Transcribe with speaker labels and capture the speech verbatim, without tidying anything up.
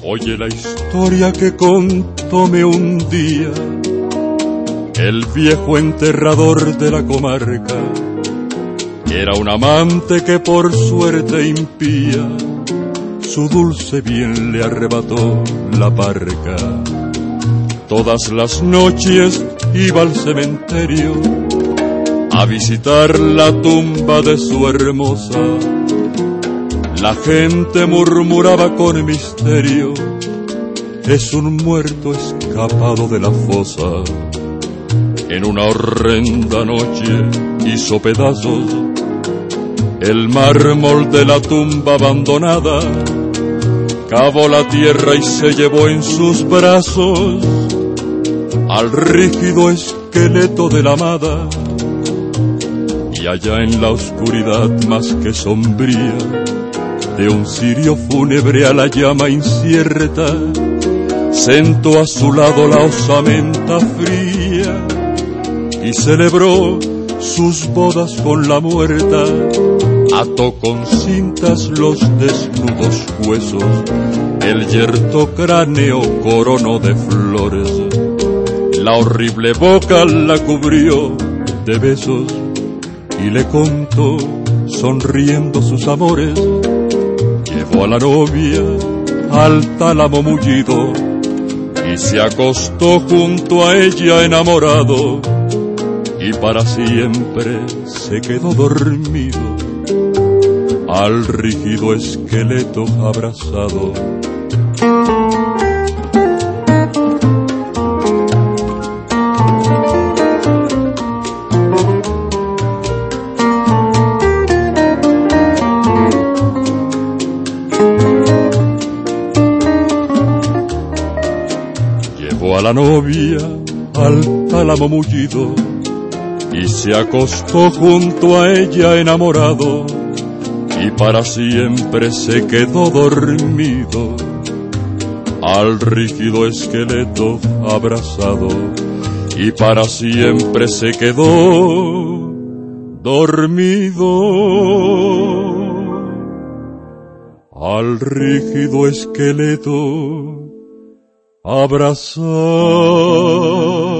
Speaker 1: Oye la historia que contóme un día el viejo enterrador de la comarca. Era un amante que por suerte impía su dulce bien le arrebató la parca. Todas las noches iba al cementerio a visitar la tumba de su hermosa. La gente murmuraba con misterio: es un muerto escapado de la fosa. En una horrenda noche hizo pedazos el mármol de la tumba abandonada, cavó la tierra y se llevó en sus brazos al rígido esqueleto de la amada. Y allá en la oscuridad más que sombría de un cirio fúnebre a la llama incierta, sentó a su lado la osamenta fría y celebró sus bodas con la muerta. Ató con cintas los desnudos huesos, el yerto cráneo coronó de flores, la horrible boca la cubrió de besos y le contó sonriendo sus amores. Llevó a la novia al tálamo mullido y se acostó junto a ella enamorado, y para siempre se quedó dormido al rígido esqueleto abrazado. Llevó a la novia al tálamo mullido y se acostó junto a ella enamorado, y para siempre se quedó dormido al rígido esqueleto abrazado. Y para siempre se quedó dormido al rígido esqueleto abrazado.